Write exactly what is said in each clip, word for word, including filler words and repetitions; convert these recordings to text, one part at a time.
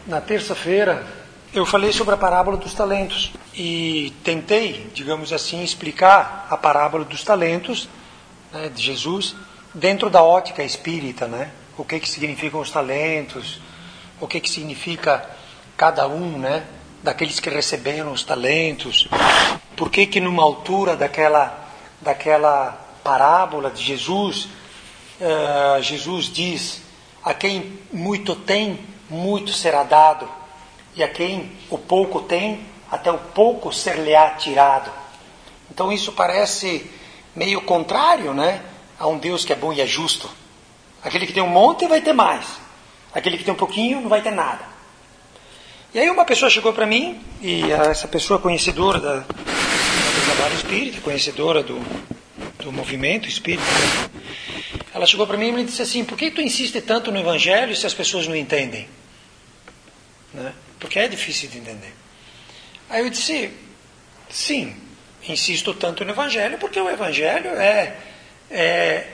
Na terça-feira eu falei sobre a parábola dos talentos e tentei, digamos assim, explicar a parábola dos talentos, né, de Jesus dentro da ótica espírita, né? O que que significam os talentos, o que que significa cada um, né, daqueles que receberam os talentos, por que que numa altura daquela, daquela parábola de Jesus, uh, Jesus diz, a quem muito tem, muito será dado, e a quem o pouco tem, até o pouco ser-lhe-á tirado. Então isso parece meio contrário, né, a um Deus que é bom e é justo. Aquele que tem um monte vai ter mais, aquele que tem um pouquinho não vai ter nada. E aí uma pessoa chegou para mim, e essa pessoa conhecedora da, do trabalho espírita, conhecedora do, do movimento espírita, ela chegou para mim e me disse assim, por que tu insiste tanto no Evangelho se as pessoas não entendem? Né? Porque é difícil de entender. Aí eu disse, sim, insisto tanto no Evangelho porque o Evangelho é, é,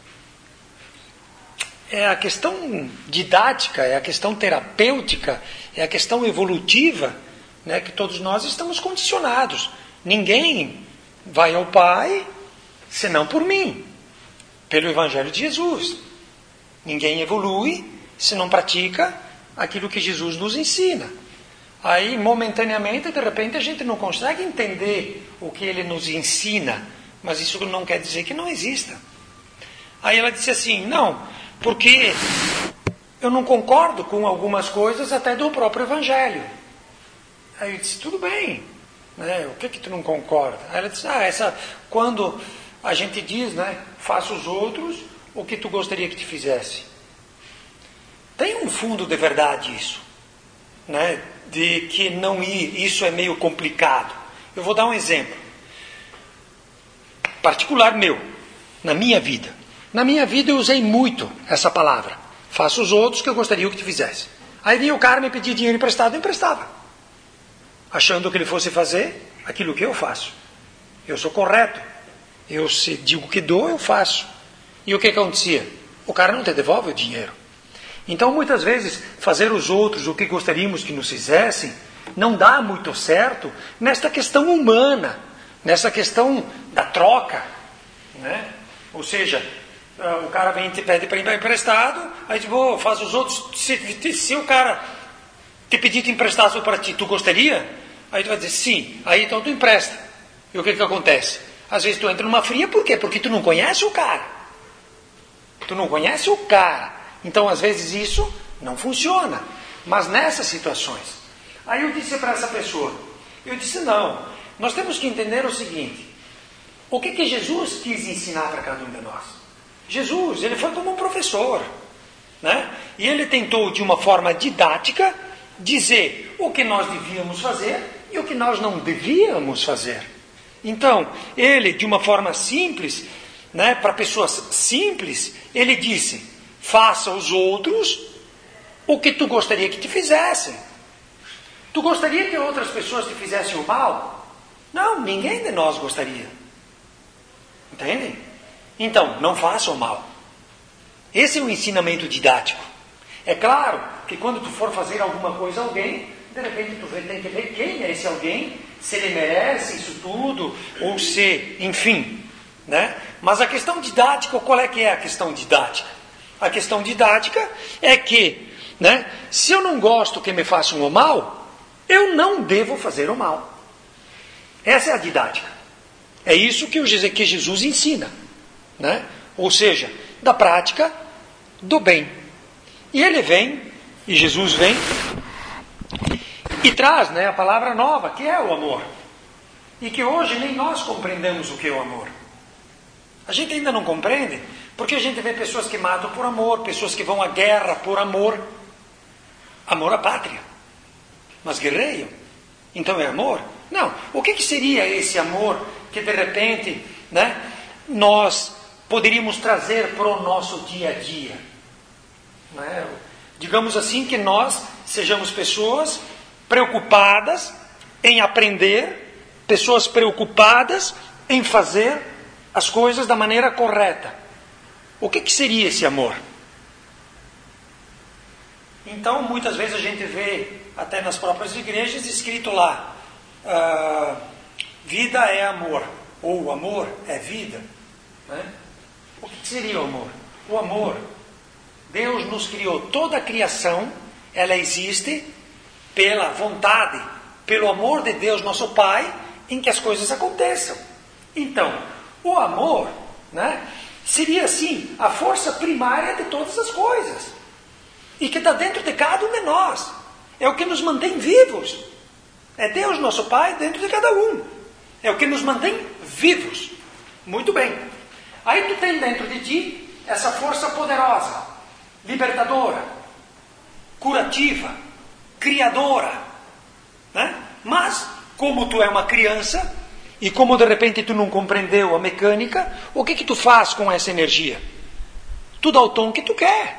é a questão didática, é a questão terapêutica, é a questão evolutiva, né, que todos nós estamos condicionados. Ninguém vai ao Pai senão por mim, pelo Evangelho de Jesus. Ninguém evolui se não pratica aquilo que Jesus nos ensina. Aí, momentaneamente, de repente, a gente não consegue entender o que ele nos ensina, mas isso não quer dizer que não exista. Aí ela disse assim, não, porque eu não concordo com algumas coisas até do próprio Evangelho. Aí eu disse, tudo bem, né? O que que tu não concorda? Aí ela disse, ah, essa, quando a gente diz, né, faça os outros o que tu gostaria que te fizesse. Tem um fundo de verdade isso, né? De que não ir, isso é meio complicado. Eu vou dar um exemplo particular meu, na minha vida. Na minha vida eu usei muito essa palavra. Faça os outros que eu gostaria que te fizesse. Aí vinha o cara me pedir dinheiro emprestado, eu emprestava. Achando que ele fosse fazer aquilo que eu faço. Eu sou correto. Eu se digo que dou, eu faço. E o que que acontecia? O cara não te devolve o dinheiro. Então, muitas vezes, fazer os outros o que gostaríamos que nos fizessem não dá muito certo nesta questão humana, nessa questão da troca, né? Ou seja, o cara vem e te pede para emprestado, aí tu oh, faz os outros, se, se o cara te pedir te emprestar só para ti, tu gostaria? Aí tu vai dizer sim, aí então tu empresta. E o que que acontece? Às vezes tu entra numa fria, por quê? Porque tu não conhece o cara. Tu não conhece o cara. Então, às vezes, isso não funciona. Mas nessas situações. Aí eu disse para essa pessoa, eu disse, não, nós temos que entender o seguinte, o que que Jesus quis ensinar para cada um de nós? Jesus, ele foi como um professor, né? E ele tentou, de uma forma didática, dizer o que nós devíamos fazer e o que nós não devíamos fazer. Então, ele, de uma forma simples, né, para pessoas simples, ele disse, faça aos outros o que tu gostaria que te fizessem. Tu gostaria que outras pessoas te fizessem o mal? Não, ninguém de nós gostaria. Entendem? Então, não faça o mal. Esse é o ensinamento didático. É claro que quando tu for fazer alguma coisa a alguém, de repente tu tem que ver quem é esse alguém, se ele merece isso tudo, ou se, enfim, né? Mas a questão didática, qual é que é a questão didática? A questão didática é que, né, se eu não gosto que me façam o mal, eu não devo fazer o mal. Essa é a didática. É isso que, o, que Jesus ensina, né? Ou seja, da prática do bem. E ele vem, e Jesus vem, e traz, né, a palavra nova, que é o amor. E que hoje nem nós compreendemos o que é o amor. A gente ainda não compreende, porque a gente vê pessoas que matam por amor, pessoas que vão à guerra por amor. Amor à pátria. Mas guerreiam. Então é amor? Não. O que que seria esse amor que de repente, né, nós poderíamos trazer para o nosso dia a dia? Né? Digamos assim que nós sejamos pessoas preocupadas em aprender, pessoas preocupadas em fazer as coisas da maneira correta. O que que seria esse amor? Então, muitas vezes a gente vê, até nas próprias igrejas, escrito lá, uh, vida é amor, ou amor é vida. Né? O que seria o amor? O amor, Deus nos criou, toda a criação, ela existe pela vontade, pelo amor de Deus, nosso Pai, em que as coisas aconteçam. Então, o amor, né, seria assim, a força primária de todas as coisas. E que está dentro de cada um de nós. É o que nos mantém vivos. É Deus, nosso Pai, dentro de cada um. É o que nos mantém vivos. Muito bem. Aí tu tem dentro de ti essa força poderosa, libertadora, curativa, criadora. Né? Mas, como tu é uma criança, e como de repente tu não compreendeu a mecânica, o que que tu faz com essa energia? Tu dá o tom que tu quer.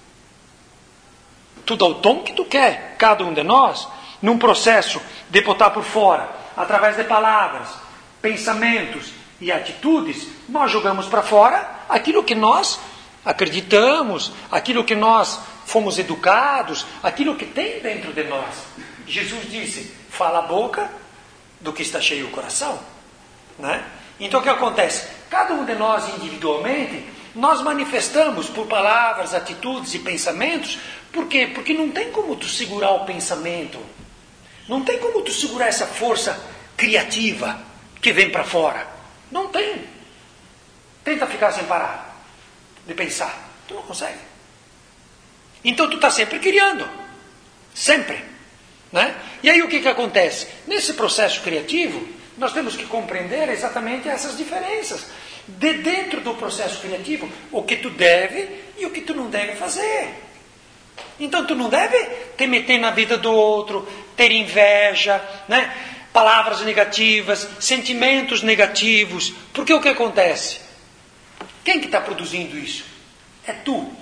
Tu dá o tom que tu quer. Cada um de nós, num processo de botar por fora, através de palavras, pensamentos e atitudes, nós jogamos para fora aquilo que nós acreditamos, aquilo que nós fomos educados, aquilo que tem dentro de nós. Jesus disse, fala a boca do que está cheio o coração. Né? Então o que acontece? Cada um de nós individualmente, nós manifestamos por palavras, atitudes e pensamentos. Por quê? Porque não tem como tu segurar o pensamento. Não tem como tu segurar essa força criativa que vem para fora. Não tem. Tenta ficar sem parar de pensar. Tu não consegue. Então tu está sempre criando. Sempre. Né? E aí o que, que acontece? Nesse processo criativo, nós temos que compreender exatamente essas diferenças. De dentro do processo criativo, o que tu deve e o que tu não deve fazer. Então tu não deve te meter na vida do outro, ter inveja, né? Palavras negativas, sentimentos negativos. Porque o que acontece? Quem que está produzindo isso? É tu.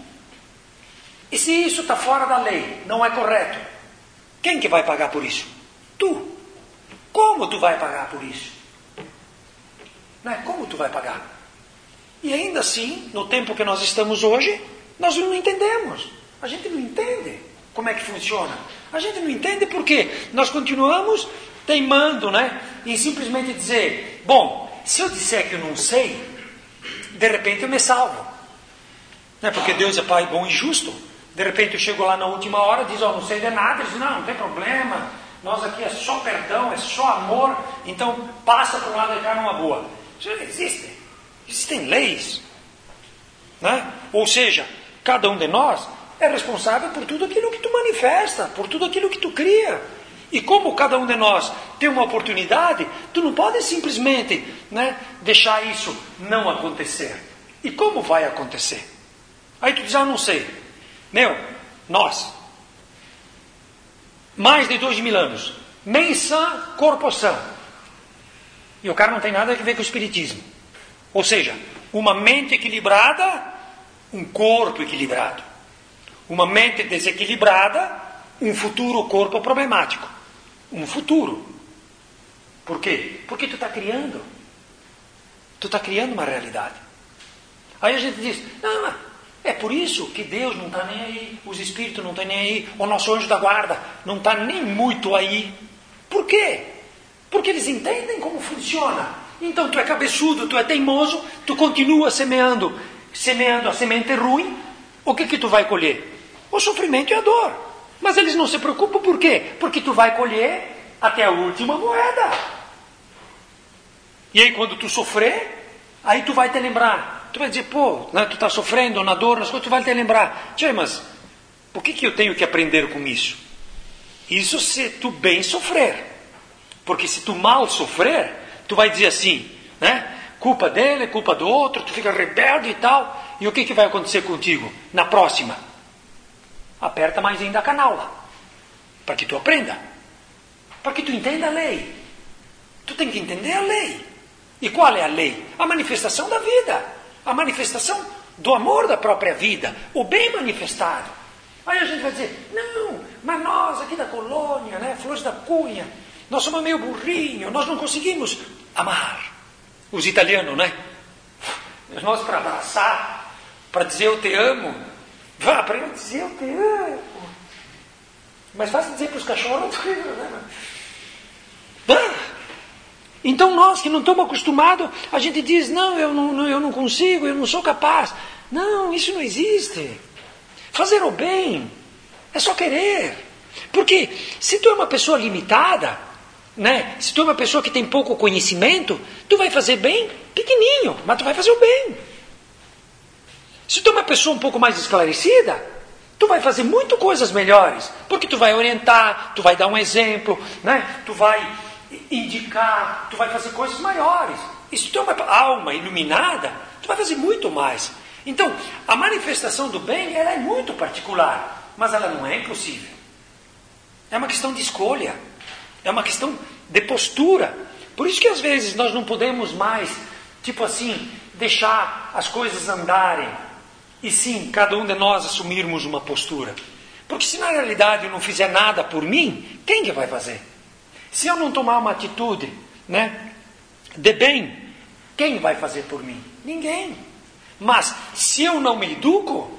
E se isso está fora da lei, não é correto, quem que vai pagar por isso? Tu. Como tu vai pagar por isso? Não é? Como tu vai pagar? E ainda assim, no tempo que nós estamos hoje, nós não entendemos. A gente não entende como é que funciona. A gente não entende porque nós continuamos teimando, né, em simplesmente dizer, bom, se eu disser que eu não sei, de repente eu me salvo. Não é porque Deus é Pai bom e justo. De repente eu chego lá na última hora, diz, ó, oh, não sei de nada. Ele diz, não, não tem problema. Nós aqui é só perdão, é só amor. Então passa para um lado e cá numa boa. Isso não existe. Existem leis. Né? Ou seja, cada um de nós é responsável por tudo aquilo que tu manifesta, por tudo aquilo que tu cria. E como cada um de nós tem uma oportunidade, tu não pode simplesmente, né, deixar isso não acontecer. E como vai acontecer? Aí tu diz, ah, não sei. Meu, nós, mais de dois mil anos, mente sã, corpo sã. E o cara não tem nada a ver com o espiritismo. Ou seja, uma mente equilibrada, um corpo equilibrado. Uma mente desequilibrada, um futuro corpo problemático. Um futuro. Por quê? Porque tu está criando. Tu está criando uma realidade. Aí a gente diz, não, é por isso que Deus não está nem aí, os espíritos não estão nem aí, o nosso anjo da guarda não está nem muito aí. Por quê? Porque eles entendem como funciona. Então tu é cabeçudo, tu é teimoso, tu continua semeando, semeando a semente ruim, o que que tu vai colher? O sofrimento e a dor. Mas eles não se preocupam por quê? Porque tu vai colher até a última moeda. E aí quando tu sofrer, aí tu vai te lembrar. Tu vai dizer, pô, né, tu está sofrendo na dor, nas coisas, tu vai te lembrar. Tchê, mas o que, que eu tenho que aprender com isso? Isso se tu bem sofrer. Porque se tu mal sofrer, tu vai dizer assim, né? Culpa dele, culpa do outro, tu fica rebelde e tal. E o que, que vai acontecer contigo na próxima? Aperta mais ainda a canala. Para que tu aprenda. Para que tu entenda a lei. Tu tem que entender a lei. E qual é a lei? A manifestação da vida. A manifestação do amor da própria vida. O bem manifestado. Aí a gente vai dizer, não, mas nós aqui da colônia, né, Flores da Cunha, nós somos meio burrinho, nós não conseguimos amar. Os italianos, né? Nós para abraçar, para dizer eu te amo, vá para eu dizer eu te amo. Mas fácil dizer para os cachorros, né? Ah! Então nós que não estamos acostumados, a gente diz, não eu, não, eu não consigo, eu não sou capaz. Não, isso não existe. Fazer o bem é só querer. Porque se tu é uma pessoa limitada, né? Se tu é uma pessoa que tem pouco conhecimento, tu vai fazer bem pequenininho, mas tu vai fazer o bem. Se tu é uma pessoa um pouco mais esclarecida, tu vai fazer muito coisas melhores, porque tu vai orientar, tu vai dar um exemplo, né? Tu vai indicar, tu vai fazer coisas maiores. E se tu é uma alma iluminada, tu vai fazer muito mais. Então, a manifestação do bem, ela é muito particular, mas ela não é impossível. É uma questão de escolha, é uma questão de postura. Por isso que às vezes nós não podemos mais, tipo assim, deixar as coisas andarem, e sim, cada um de nós assumirmos uma postura. Porque se na realidade eu não fizer nada por mim, quem que vai fazer? Se eu não tomar uma atitude, né, de bem, quem vai fazer por mim? Ninguém. Mas se eu não me educo,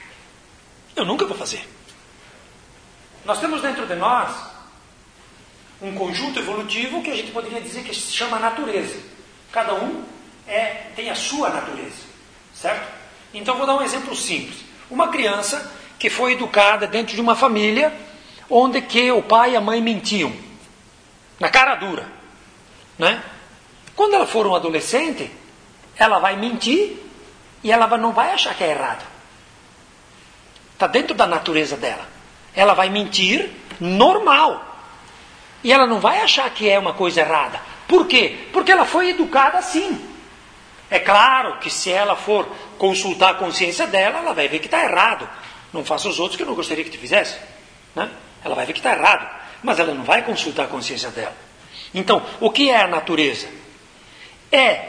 eu nunca vou fazer. Nós temos dentro de nós um conjunto evolutivo que a gente poderia dizer que se chama natureza. Cada um é, tem a sua natureza, certo? Então vou dar um exemplo simples. Uma criança que foi educada dentro de uma família onde que o pai e a mãe mentiam, na cara dura, né? Quando ela for um adolescente, ela vai mentir e ela não vai achar que é errado. Está dentro da natureza dela. Ela vai mentir normal. E ela não vai achar que é uma coisa errada. Por quê? Porque ela foi educada assim. É claro que se ela for consultar a consciência dela, ela vai ver que está errado. Não faça os outros que eu não gostaria que te fizesse, né? Ela vai ver que está errado. Mas ela não vai consultar a consciência dela. Então, o que é a natureza? É,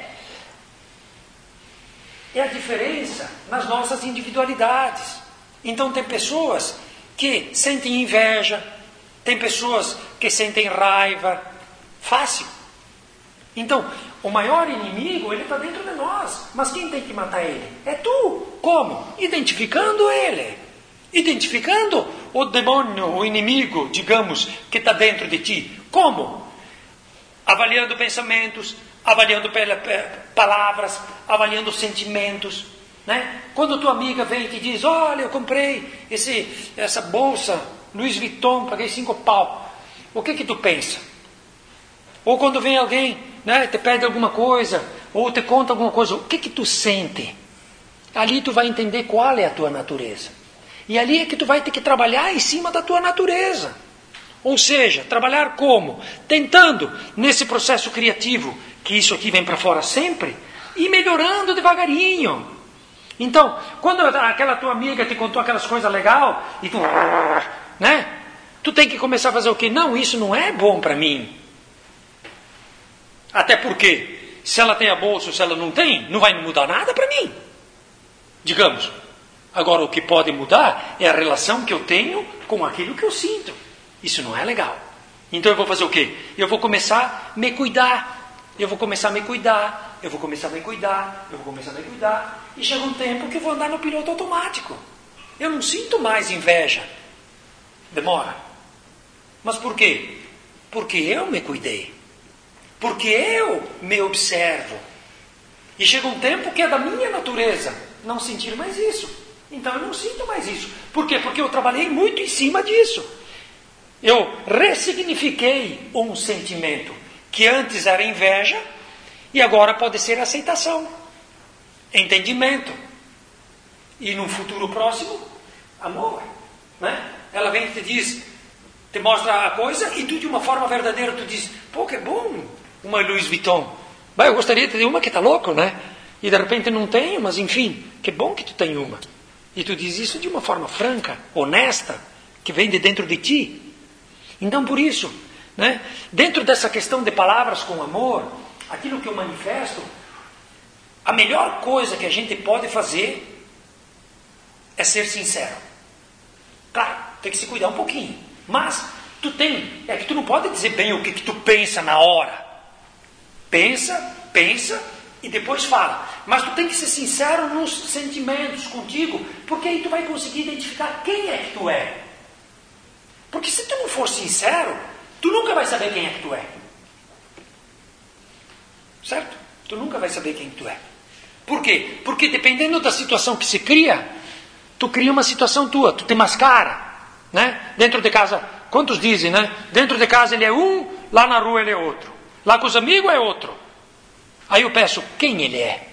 é a diferença nas nossas individualidades. Então tem pessoas que sentem inveja, tem pessoas que sentem raiva. Fácil. Então, o maior inimigo, ele está dentro de nós. Mas quem tem que matar ele? É tu. Como? Identificando ele. Identificando o demônio, o inimigo, digamos, que está dentro de ti. Como? Avaliando pensamentos, avaliando palavras, avaliando sentimentos, né? Quando tua amiga vem e te diz, olha, eu comprei esse, essa bolsa Louis Vuitton, paguei cinco pau. O que que tu pensa? Ou quando vem alguém, né, te pede alguma coisa, ou te conta alguma coisa, o que que tu sente? Ali tu vai entender qual é a tua natureza. E ali é que tu vai ter que trabalhar em cima da tua natureza. Ou seja, trabalhar como? Tentando, nesse processo criativo, que isso aqui vem para fora sempre, e melhorando devagarinho. Então, quando aquela tua amiga te contou aquelas coisas legais, e tu, né? Tu tem que começar a fazer o quê? Não, isso não é bom para mim. Até porque, se ela tem a bolsa ou se ela não tem, não vai mudar nada para mim. Digamos. Agora, o que pode mudar é a relação que eu tenho com aquilo que eu sinto. Isso não é legal. Então eu vou fazer o quê? Eu vou começar a me cuidar. Eu vou começar a me cuidar. Eu vou começar a me cuidar. Eu vou começar a me cuidar. E chega um tempo que eu vou andar no piloto automático. Eu não sinto mais inveja. Demora. Mas por quê? Porque eu me cuidei. Porque eu me observo. E chega um tempo que é da minha natureza não sentir mais isso. Então eu não sinto mais isso. Por quê? Porque eu trabalhei muito em cima disso. Eu ressignifiquei um sentimento que antes era inveja e agora pode ser aceitação, entendimento. E num futuro próximo, amor. Né? Ela vem e te diz, te mostra a coisa e tu de uma forma verdadeira tu diz, pô, que bom, uma Louis Vuitton. Bah, eu gostaria de ter uma que está louco, né? E de repente não tenho, mas enfim, que bom que tu tem uma. E tu diz isso de uma forma franca, honesta, que vem de dentro de ti. Então, por isso, né, dentro dessa questão de palavras com amor, aquilo que eu manifesto, a melhor coisa que a gente pode fazer é ser sincero. Claro, tem que se cuidar um pouquinho. Mas, tu tem, é que tu não pode dizer bem o que, que tu pensa na hora. Pensa, pensa e depois fala. Mas tu tem que ser sincero nos sentimentos contigo, porque aí tu vai conseguir identificar quem é que tu é. Porque se tu não for sincero, tu nunca vai saber quem é que tu é. Certo? Tu nunca vai saber quem tu é. Por quê? Porque dependendo da situação que se cria, tu cria uma situação tua, tu te mascara, né? Dentro de casa, quantos dizem, né? Dentro de casa ele é um, lá na rua ele é outro. Lá com os amigos é outro. Aí eu peço, quem ele é?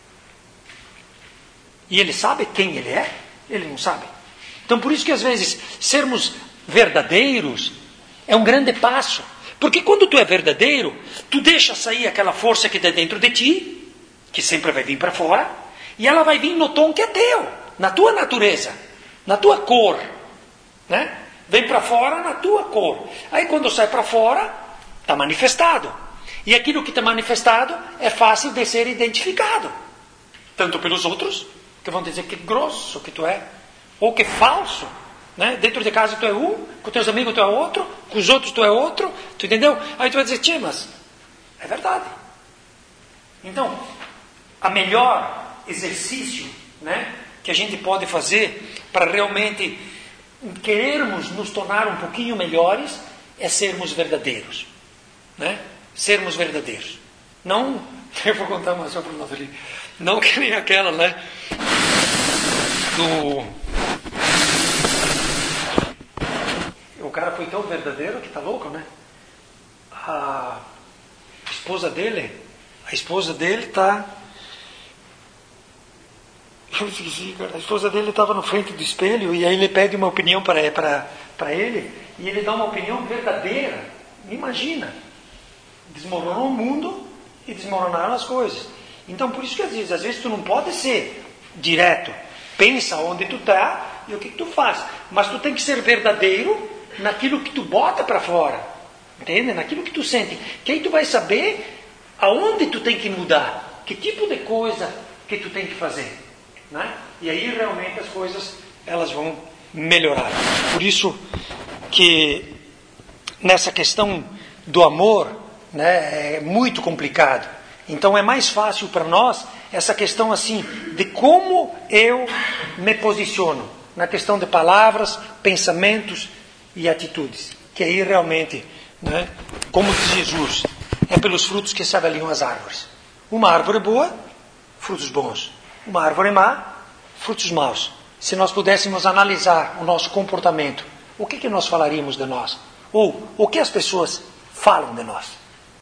E ele sabe quem ele é? Ele não sabe. Então por isso que às vezes sermos verdadeiros é um grande passo. Porque quando tu é verdadeiro, tu deixa sair aquela força que está dentro de ti, que sempre vai vir para fora, e ela vai vir no tom que é teu, na tua natureza, na tua cor, né? Vem para fora na tua cor. Aí quando sai para fora, está manifestado. E aquilo que está manifestado é fácil de ser identificado. Tanto pelos outros, que vão dizer que grosso que tu é, ou que falso. Né? Dentro de casa tu é um, com teus amigos tu é outro, com os outros tu é outro, tu entendeu? Aí tu vai dizer, tia, mas é verdade. Então, a melhor exercício, né, que a gente pode fazer para realmente querermos nos tornar um pouquinho melhores é sermos verdadeiros. Né? Sermos verdadeiros. Não, eu vou contar uma só para nós ali. Não que nem aquela, né? Do... O cara foi tão verdadeiro que tá louco, né? A esposa dele, a esposa dele tá... Eu esqueci, cara. A esposa dele estava na frente do espelho e aí ele pede uma opinião para para ele e ele dá uma opinião verdadeira. Imagina. Desmoronou o mundo e desmoronaram as coisas. Então por isso que às vezes, às vezes tu não pode ser direto. Pensa onde tu está e o que, que tu faz. Mas tu tem que ser verdadeiro naquilo que tu bota para fora. Entende? Naquilo que tu sente. Que aí tu vai saber aonde tu tem que mudar. Que tipo de coisa que tu tem que fazer. Né? E aí realmente as coisas elas vão melhorar. Por isso que nessa questão do amor, né, é muito complicado. Então é mais fácil para nós essa questão assim de como eu me posiciono na questão de palavras, pensamentos e atitudes. Que aí realmente, né, como diz Jesus, é pelos frutos que se avaliam as árvores. Uma árvore boa, frutos bons. Uma árvore má, frutos maus. Se nós pudéssemos analisar o nosso comportamento, o que, que nós falaríamos de nós? Ou o que as pessoas falam de nós?